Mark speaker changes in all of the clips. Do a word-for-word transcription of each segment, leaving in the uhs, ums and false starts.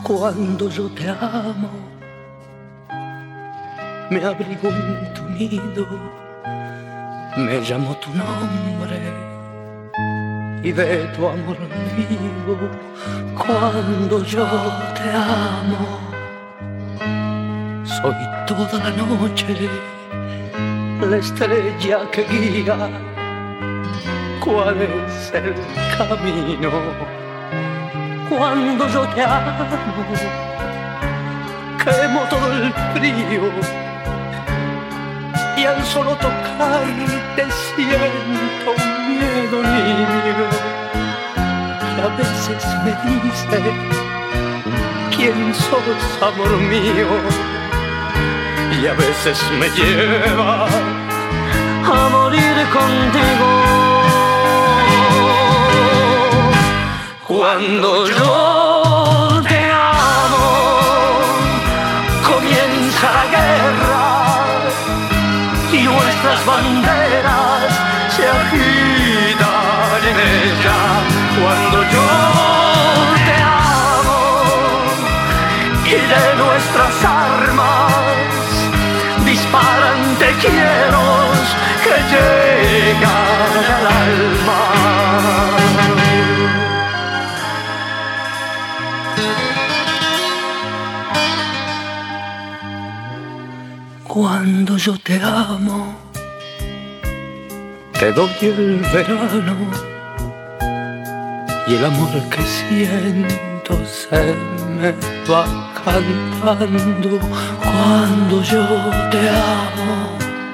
Speaker 1: Cuando yo te amo, me abrigo en tu nido, me llamo tu nombre y de tu amor vivo. Cuando yo te amo, soy toda la noche la estrella que guía cuál es el camino. Cuando yo te amo, quemo todo el frío y al solo tocarte siento un miedo, niño, que a veces me dice: ¿quién sos, amor mío? Y a veces me lleva a morir contigo. Cuando yo te amo, comienza la guerra y nuestras banderas se agitan en ella. Cuando yo te amo y de nuestras armas disparan te quiero que llegan al alma. Cuando yo te amo, te doy el verano y el amor que siento se me va cantando. Cuando yo te amo,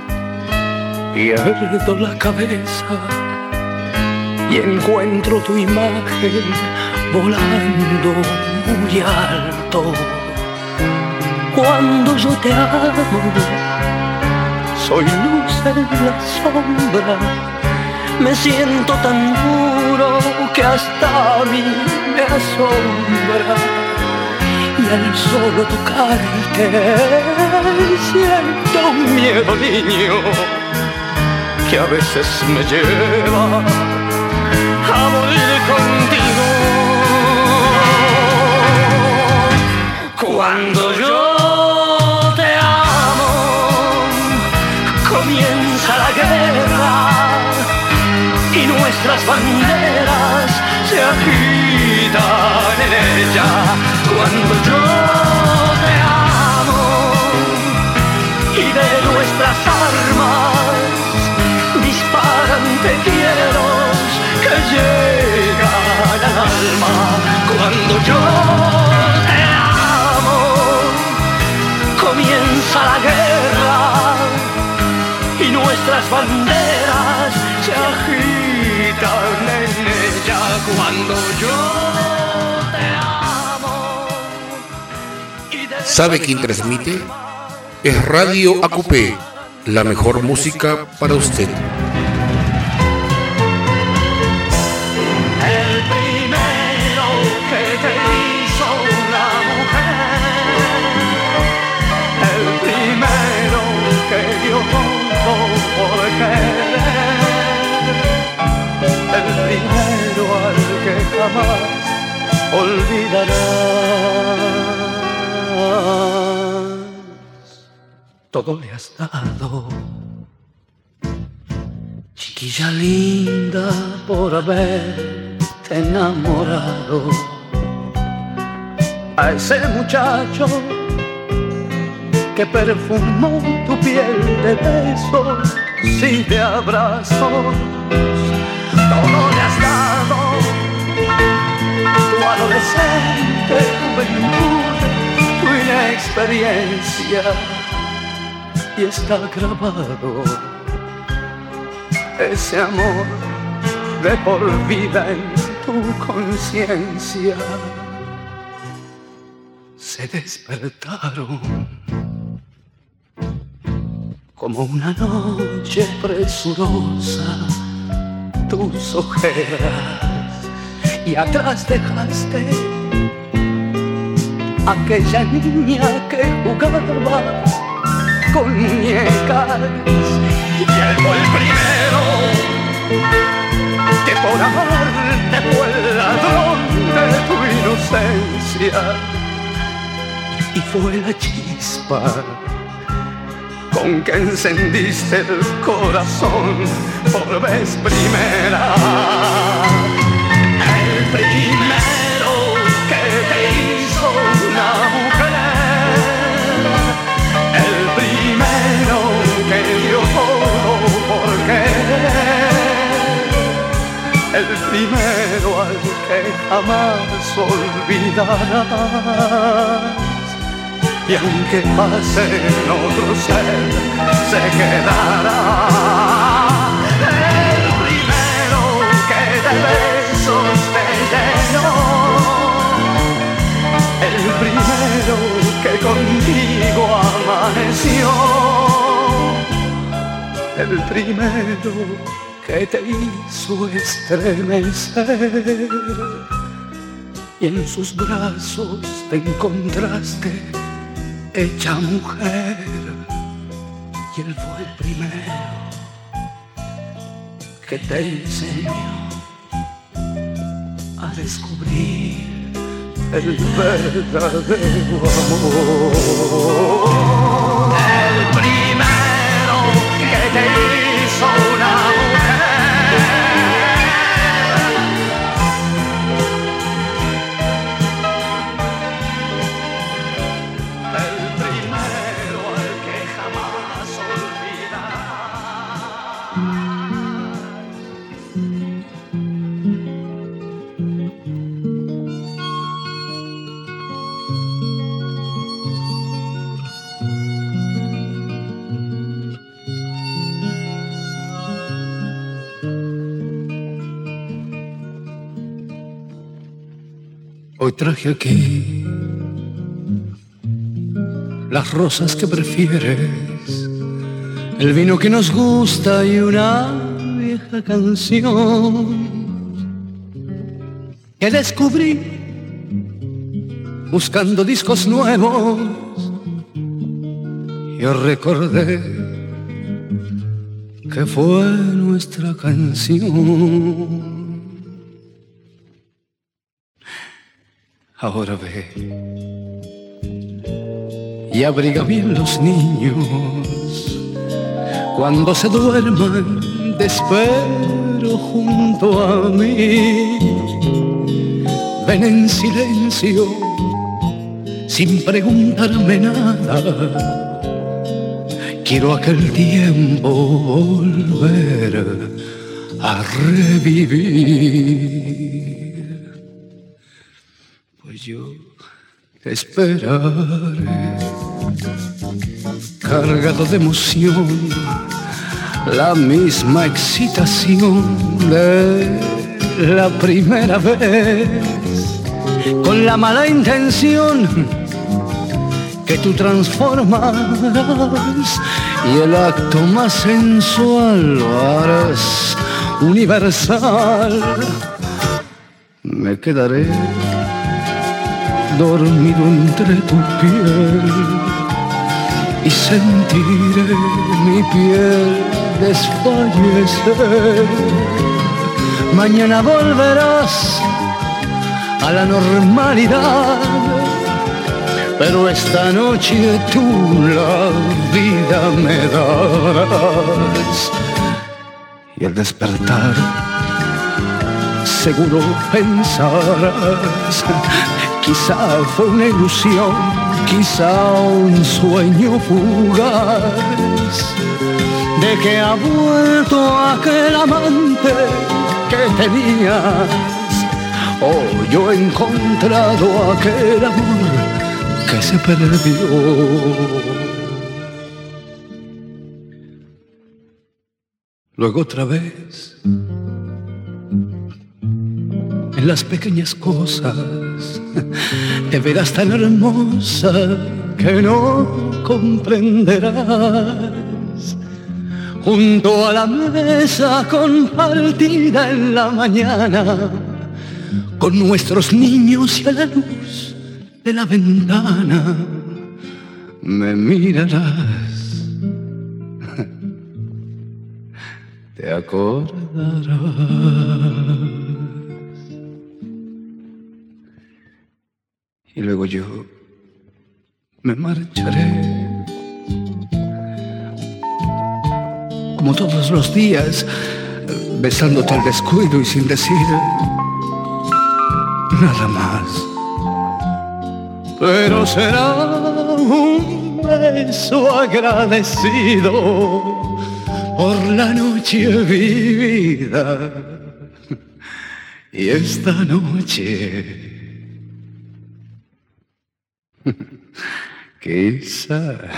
Speaker 1: pierdo la cabeza y encuentro tu imagen volando muy alto. Cuando yo te amo, soy luz en la sombra, me siento tan duro que hasta a mí me asombra. Y al solo tocarte siento un miedo, niño, que a veces me lleva a morir contigo. Cuando yo comienza la guerra y nuestras banderas se agitan en ella. Cuando yo te amo y de nuestras armas disparan te quiero que llegan al alma. Cuando yo te amo, comienza la guerra y nuestras banderas se agitan en ella. Cuando yo te amo y de...
Speaker 2: ¿Sabe quién transmite? Es Radio Acupé, la mejor música para usted.
Speaker 1: El primero que te hizo una mujer, el primero que dio por querer, el primero al que jamás olvidarás. Todo le has dado, chiquilla linda, por haberte enamorado. A ese muchacho que perfumó tu piel de besos y de abrazos. Todo le has dado, tu adolescente juventud, tu inexperiencia, y está grabado ese amor de por vida en tu conciencia. Se despertaron como una noche presurosa tus ojeras, y atrás dejaste aquella niña que jugaba con muñecas. Y él fue el primero que por amarte fue el ladrón de tu inocencia. y fue la chispa con que encendiste el corazón por vez primera. El primero que te hizo una mujer, el primero que dio todo por querer, el primero al que jamás olvidarás. Y aunque pasen otros, él se quedará. El primero que de besos te llenó, el primero que contigo amaneció, el primero que te hizo estremecer y en sus brazos te encontraste hecha mujer. Y él fue el primero que te enseñó a descubrir el verdadero amor. El primero que te hizo una Hoy traje aquí las rosas que prefieres, el vino que nos gusta y una vieja canción que descubrí buscando discos nuevos. Yo recordé que fue nuestra canción. Ahora ve y abriga bien los niños. Cuando se duerman, te espero junto a mí. Ven en silencio, sin preguntarme nada. Quiero aquel tiempo volver a revivir. Yo te esperaré, cargado de emoción, la misma excitación de la primera vez, con la mala intención que tú transformarás, y el acto más sensual lo harás universal. Me quedaré dormido entre tu piel y sentiré mi piel desfallecer. Mañana volverás a la normalidad, pero esta noche tú la vida me darás. Y al despertar seguro pensarás, quizá fue una ilusión, quizá un sueño fugaz, de que ha vuelto aquel amante que tenías, o yo he encontrado aquel amor que se perdió. Luego otra vez, en las pequeñas cosas, te verás tan hermosa que no comprenderás. Junto a la mesa compartida en la mañana, con nuestros niños y a la luz de la ventana, me mirarás, te acordarás. Y luego yo me marcharé. Como todos los días, besándote al descuido y sin decir nada más. Pero será un beso agradecido por la noche vivida. Y esta noche quizá,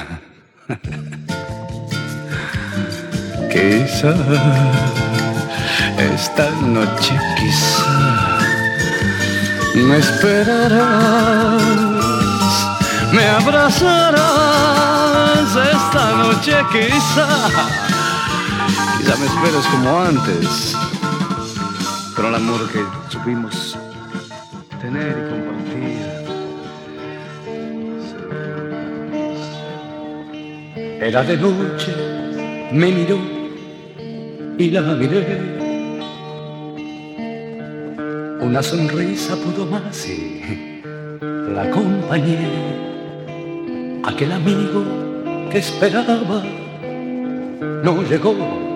Speaker 1: quizá, esta noche quizá me esperarás, me abrazarás. Esta noche quizá, quizá me esperes como antes, con el amor que supimos tener y compartir. Era de noche, me miró y la miré. Una sonrisa pudo más y la acompañé. Aquel amigo que esperaba no llegó.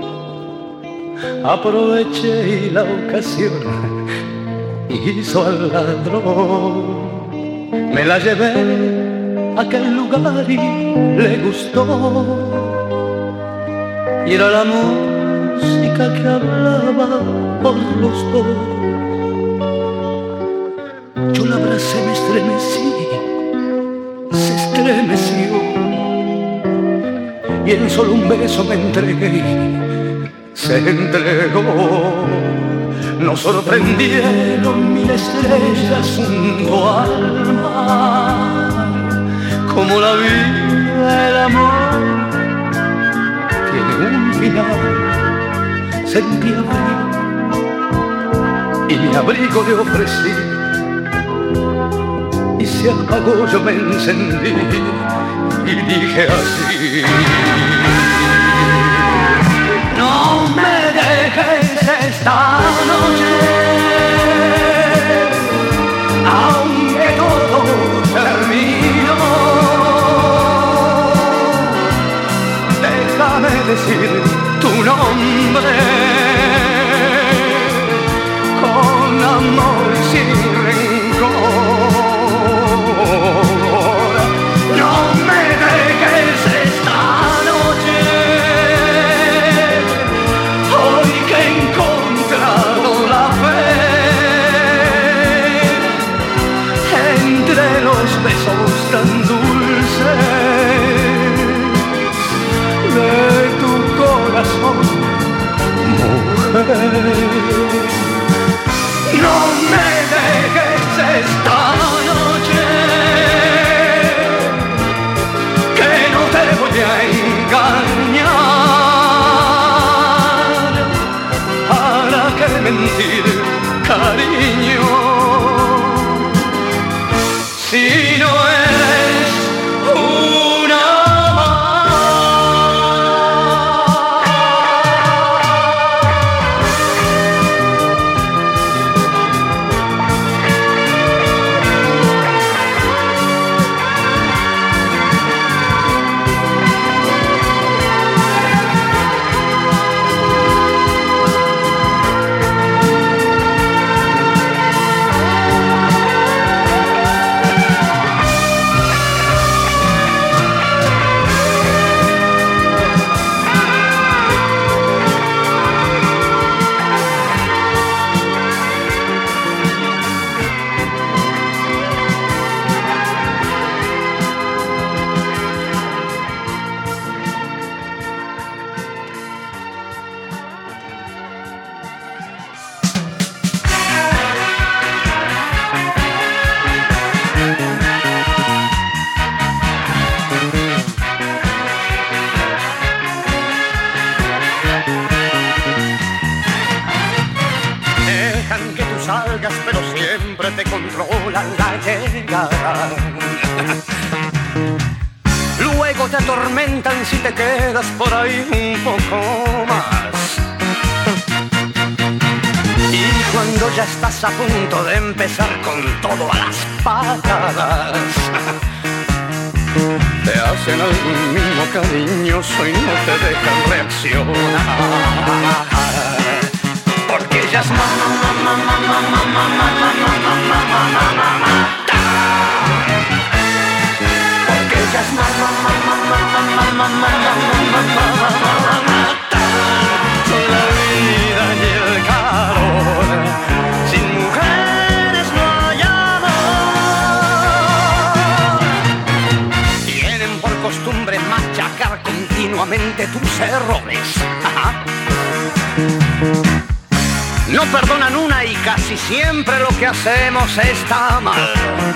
Speaker 1: Aproveché y la ocasión hizo al ladrón. Me la llevé a aquel lugar y le gustó. Y era la música que hablaba por los dos. Yo la abracé, me estremecí, se estremeció. Y en solo un beso me entregué, se entregó. Nos sorprendieron mil estrellas junto al mar. Como la vida, el amor tiene un final. Sentí abrigo y mi abrigo le ofrecí. Y se apagó, yo me encendí y dije así: no me dejes esta noche, aunque todo terminó. Déjame decir tu nombre con amor y sin rencor. No me dejes esta noche, hoy que he encontrado la fe. Entre los besos tan dulces de tu corazón, mujer. No me dejes esta noche, que no te voy a engañar. ¿Para qué mentir, cariño? Si no eres una pero siempre te controlan la llegada. Luego te atormentan si te quedas por ahí un poco más. Y cuando ya estás a punto de empezar con todo a las patadas, te hacen algún mimo cariñoso y no te dejan reaccionar. Porque ella es mamá, mamá, mamá, mamá, mamá, mamá, mamá, mamá. Porque ella es mamá, mamá, mamá, mamá, mamá, mamá, mamá. La vida y el calor, sin mujeres no hay amor. Tienen por costumbre machacar continuamente tus errores. Ajá. No perdonan una y casi siempre lo que hacemos está mal.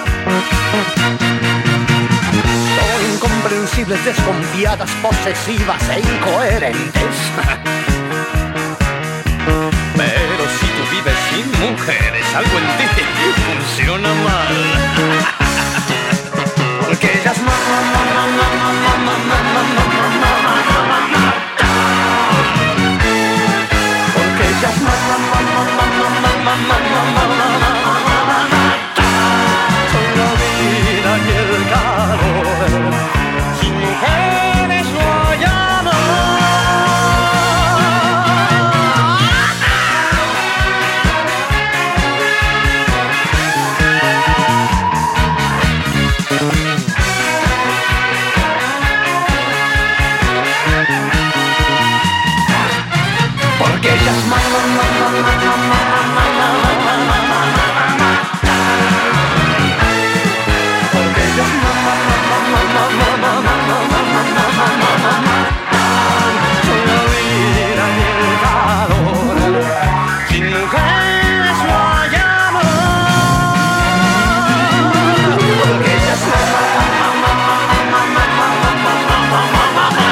Speaker 1: Son incomprensibles, desconfiadas, posesivas e incoherentes. Pero si tú vives sin mujeres, algo en ti funciona mal. Porque ellas mamá, mamá, mamá, mamá, mamá, mamá, mamá, mamá. Porque ellas mamá, mamá, mamá, mamá, mamá, mamá, mamá. Son la vida y el calor, sin mujeres no hay amor. Porque ellas mamá, mamá, mamá, mamá, mamá, mamá, mamá. Porque ellas mamá, mamá, mamá, mamá, mamá, mamá, mamá, mamá. Son la vida y el calor, sin mujeres no hay amor. Porque ellas mamá, mamá, mamá, mamá, mamá, mamá, mamá, mamá.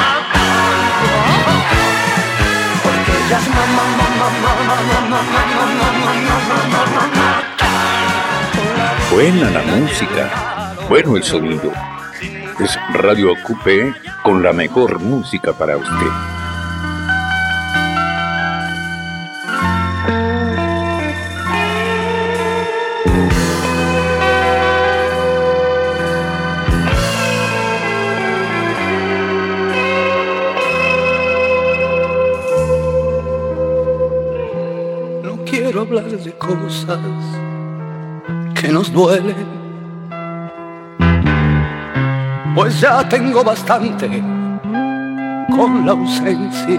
Speaker 1: Porque ellas mamá, mamá, mamá, mamá, mamá, mamá, mamá.
Speaker 2: Buena la música, bueno el sonido. Es Radio Acupé con la mejor música para usted.
Speaker 1: No quiero hablar de cosas que nos duelen, pues ya tengo bastante con la ausencia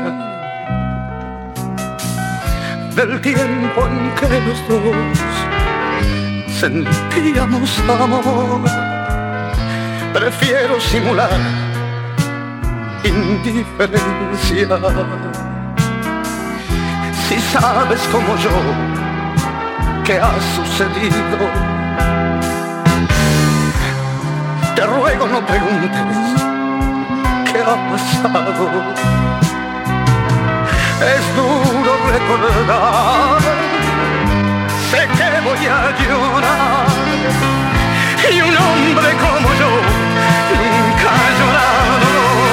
Speaker 1: del tiempo en que los dos sentíamos amor. Prefiero simular indiferencia. Si sabes como yo qué ha sucedido, te ruego no preguntes qué ha pasado. Es duro recordar, sé que voy a llorar, y un hombre como yo nunca ha llorado.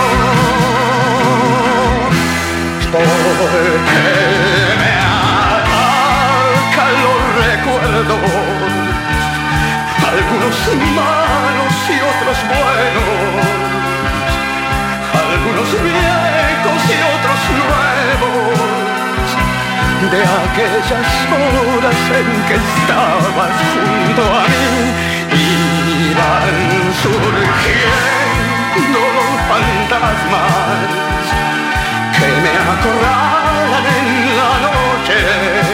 Speaker 1: Porque me atacan los recuerdos, algunos malos y otros buenos, algunos viejos y otros nuevos, de aquellas horas en que estabas junto a mí. Iban surgiendo los fantasmas que me acorralan en la noche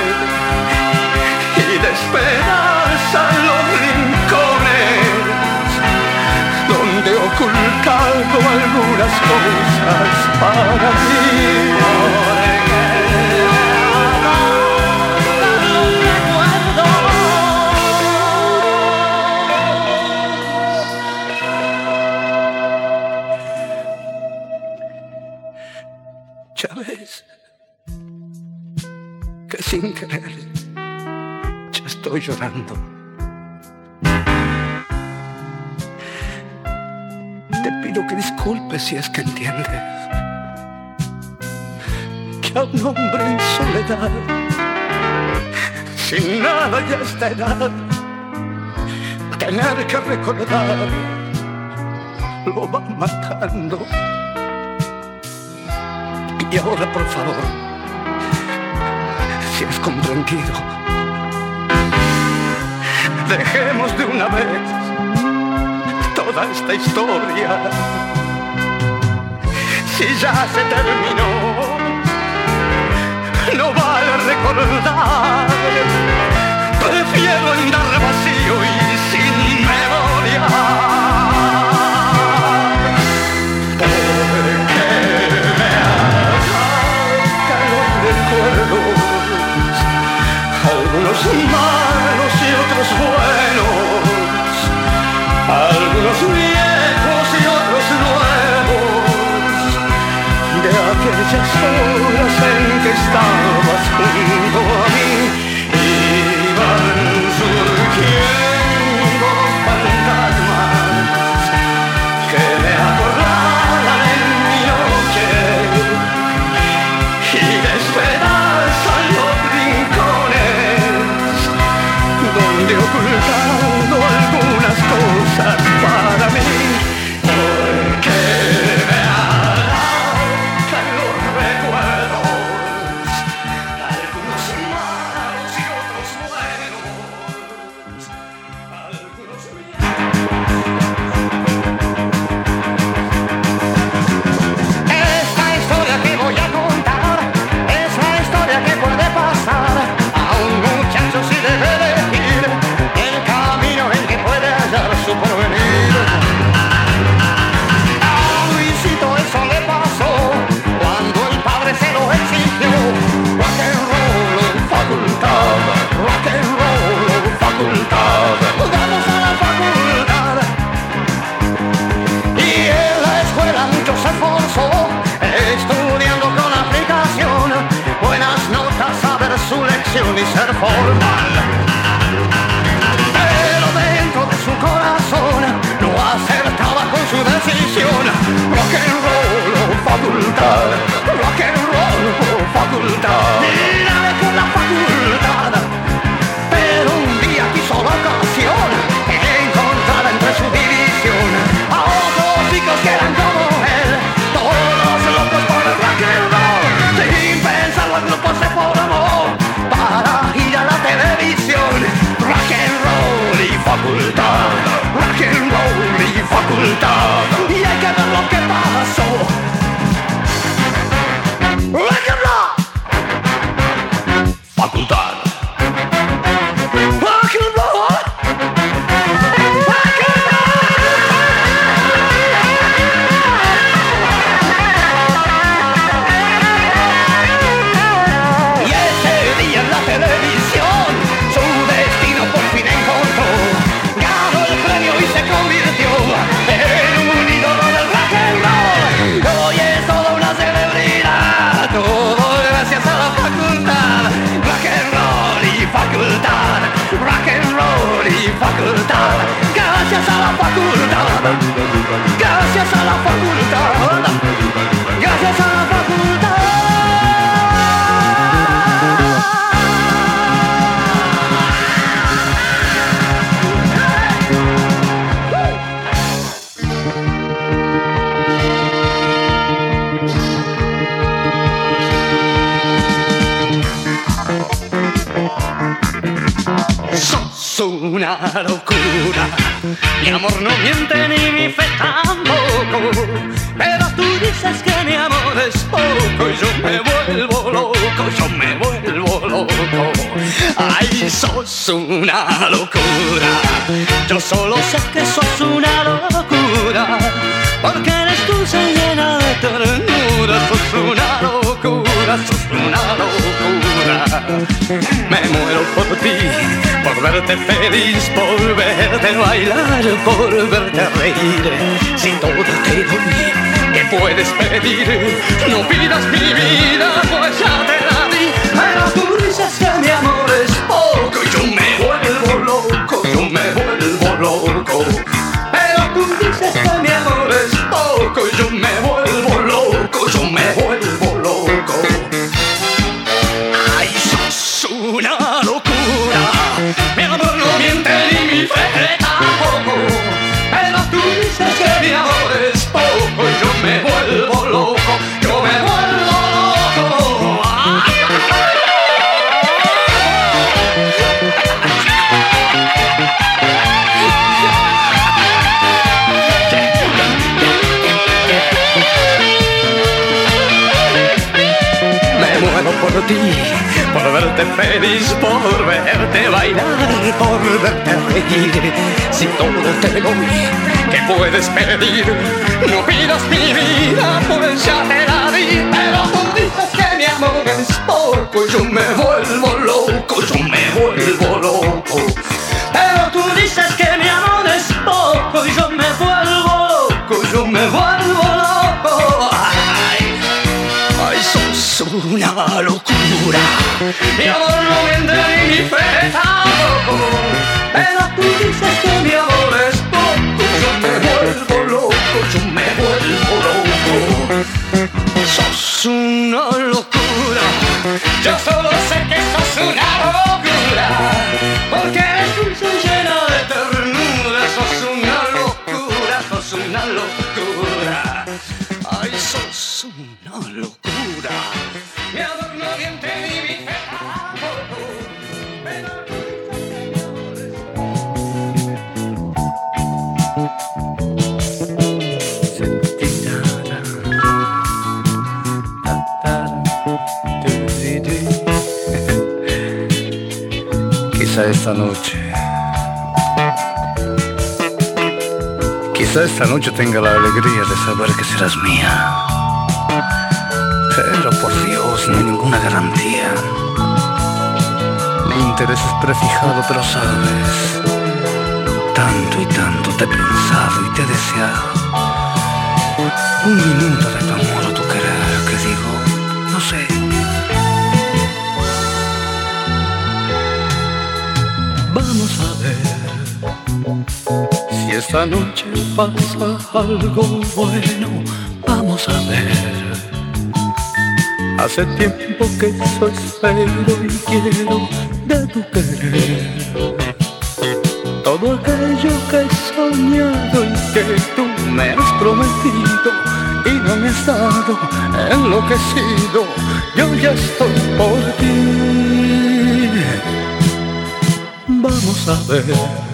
Speaker 1: y despedazan los rincones donde he ocultado algunas cosas para ti. Ya ves que sin querer ya estoy llorando. Te pido que disculpes si es que entiendes que a un hombre en soledad, sin nada y a esta edad, tener que recordar lo va matando. Y ahora, por favor, si has comprendido, dejemos de una vez toda esta historia. Si ya se terminó, no vale recordar. Prefiero andar vacío y sin memoria. Porque me arrancan los recuerdos, algunos malos y otros buenos, algunos viejos y otros nuevos, de aquellas horas en que estabas junto a mí. Iban surgiendo fantasmas que me acorralan en mi noche y despedazan los rincones donde ocultando algunas cosas para mí. Porque me arrancan los recuerdos, algunos malos y otros buenos, algunos Esta historia que voy a contar es la historia que puede pasar a un muchacho si debe elegir el camino en que puede hallar su porvenir. A Luisito eso le pasó cuando el padre se lo exigió. Rock and roll, facultad, rock and roll, facultad, vamos a la facultad. Y en la escuela mucho se esforzó, estudiando con aplicación, buenas notas, saber su lección y ser formal. Pero dentro de su corazón no acertaba con su decisión. Rock and roll, facultad, rock and roll, facultad, nada con la facultad. Pero un día quiso la ocasión encontrar entre su división a otros chicos que eran como él, todos locos por el rock and roll. Sin pensarlo el grupo se formó para ir a la televisión. Rock and roll y facultad, rock and roll y facultad, y hay que ver lo que pasó. Rock and roll, facultad, rock and roll, rock and roll. Y ese día en la televisión su destino por fin encontró. Ganó el premio y se convirtió en un ídolo del rock and roll. Hoy es toda una celebridad, todo gracias a la facultad. Rock and roll y facultad, rock and roll y facultad, gracias a la facultad, gracias a la facultad, gracias a la facultad. Sos una locura, mi amor no miente ni mi fe tampoco, pero tú dices que mi amor es poco y yo me vuelvo loco, yo me vuelvo loco. Ay, sos una locura, yo solo sé que sos una locura, porque eres dulce y llena de ternura. Sos una locura, sos una locura. Me muero por ti, por verte feliz, por verte bailar, por verte reír. Si todo te doy, ¿qué puedes pedir? No pidas mi vida, pues ya te la di. Pero tú dices que mi amor es poco y yo me vuelvo loco, yo me vuelvo loco. Pero tú dices que mi amor es poco y yo me vuelvo loco, yo me vuelvo loco. Ay, sos una locura, mi amor no miente ni mi fe tampoco. Pero tú dices que mi amor es por ti, por verte feliz, por verte bailar, por verte reír. Si todo te doy, ¿qué puedes pedir? No pidas mi vida, pues ya te la di. Pero tú dices que mi amor es poco y yo me vuelvo loco, yo me vuelvo loco. Pero tú dices que mi amor es poco y yo me vuelvo loco, yo me vuelvo loco. Ay, ay, sos una locura. Mi amor no miente ni mi fe tampoco. Pero tú dices que mi amor es poco, yo me vuelvo loco, yo me vuelvo loco. Sos una locura. Yo solo sé que sos una locura, porque eres dulce llena de ternura. Sos una locura, sos una locura. Ay, sos una locura. Mi amor no miente ni mi fe tampoco. Quizá esta noche, quizá esta noche tenga la alegría de saber que serás mía. Pero por Dios, no hay ninguna garantía. Mi interés es prefijado, pero sabes, tanto y tanto te he pensado y te he deseado. Un minuto de tu amor o tu querer, que digo, no sé. Vamos a ver si esta noche pasa algo bueno. Vamos a ver. Hace tiempo que eso espero y quiero de tu querer. Todo aquello que he soñado y que tú me has prometido y no me has dado, enloquecido, yo ya estoy por ti. Vamos a ver,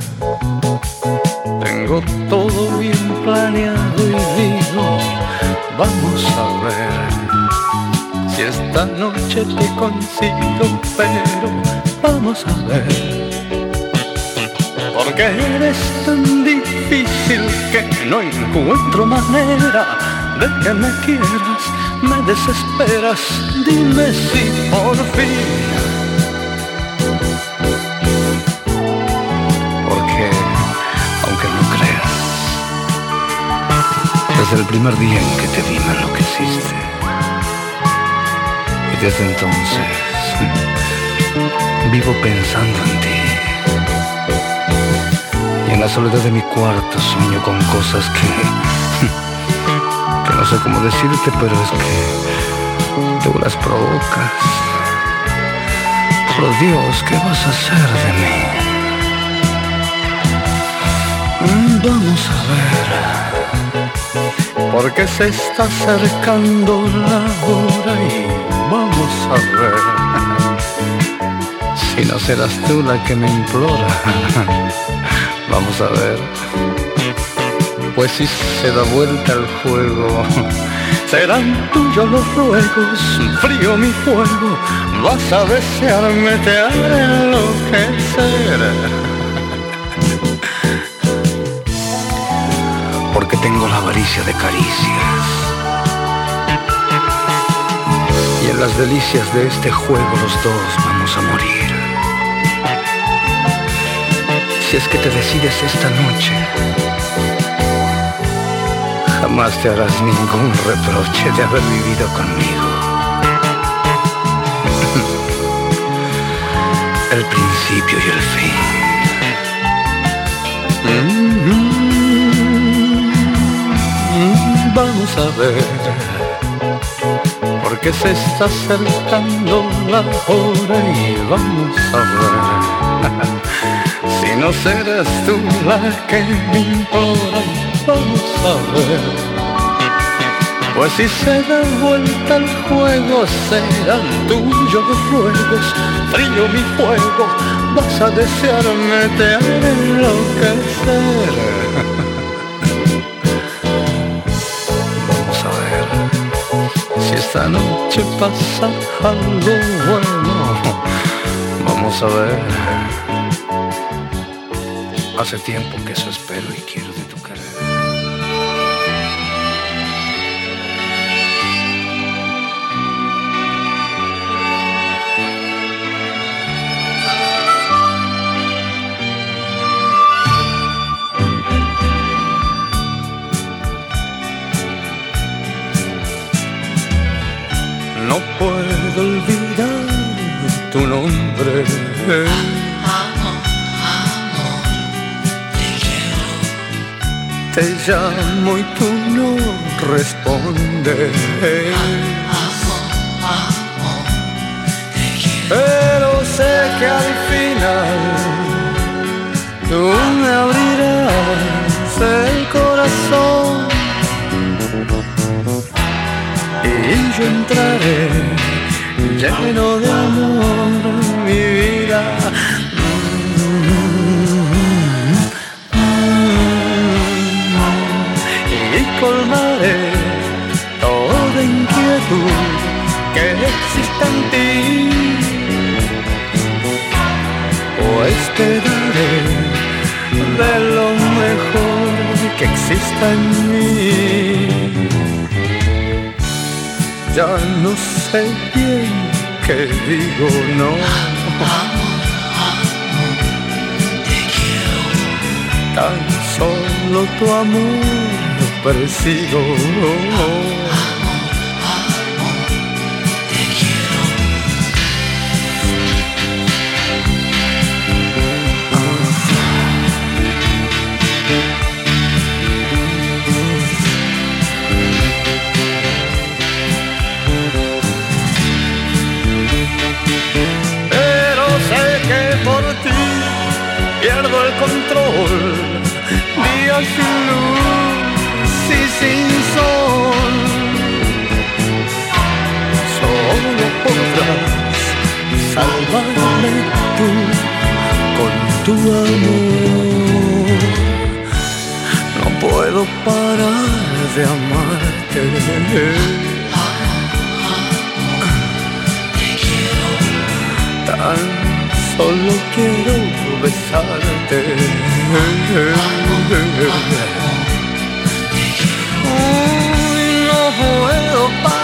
Speaker 1: tengo todo bien planeado y digo, vamos a ver si esta noche te consigo, pero vamos a ver. Porque eres tan difícil que no encuentro manera de que me quieras, me desesperas, dime si por fin. Porque, aunque no creas, desde el primer día en que te vi me enloqueciste. Y desde entonces vivo pensando en ti. En la soledad de mi cuarto sueño con cosas que, que no sé cómo decirte, pero es que tú las provocas. Por Dios, ¿qué vas a hacer de mí? Vamos a ver, porque se está acercando la hora y vamos a ver si no serás tú la que me implora. Vamos a ver, pues si se da vuelta el juego, serán tuyos los ruegos, frío mi fuego, vas a desearme, te haré enloquecer. Porque tengo la avaricia de caricias, y en las delicias de este juego los dos vamos a morir. Si es que te decides esta noche, jamás te harás ningún reproche de haber vivido conmigo. El principio y el fin. Mm-hmm. Vamos a ver, porque se está acercando la hora y vamos a ver. Si no serás tú la que me implora, vamos a ver. Pues si se da vuelta el juego, serán tuyos los ruegos, frío mi fuego, vas a desearme, te haré enloquecer. Vamos a ver, si esta noche pasa algo bueno. Vamos a ver. Hace tiempo que eso espero y quiero de tu querer. No puedo olvidar tu nombre.
Speaker 3: Amor, amor, te quiero.
Speaker 1: Te llamo y tú no respondes.
Speaker 3: Amor, amor, te quiero.
Speaker 1: Pero sé que al final tú me abrirás el corazón y yo entraré lleno de amor en mi vida. Y colmaré toda inquietud que exista en ti, pues te daré de lo mejor que exista en mí. Ya no sé bien qué digo, no.
Speaker 3: Amor, amor, te quiero.
Speaker 1: Tan solo tu amor persigo.
Speaker 3: Amor, amor, te quiero.
Speaker 1: Pero sé que por ti pierdo el control. Días sin luz y sin sol. Solo podrás salvarme tú con tu amor. No puedo parar de amarte. Tan solo quiero besarte. Ay, no puedo parar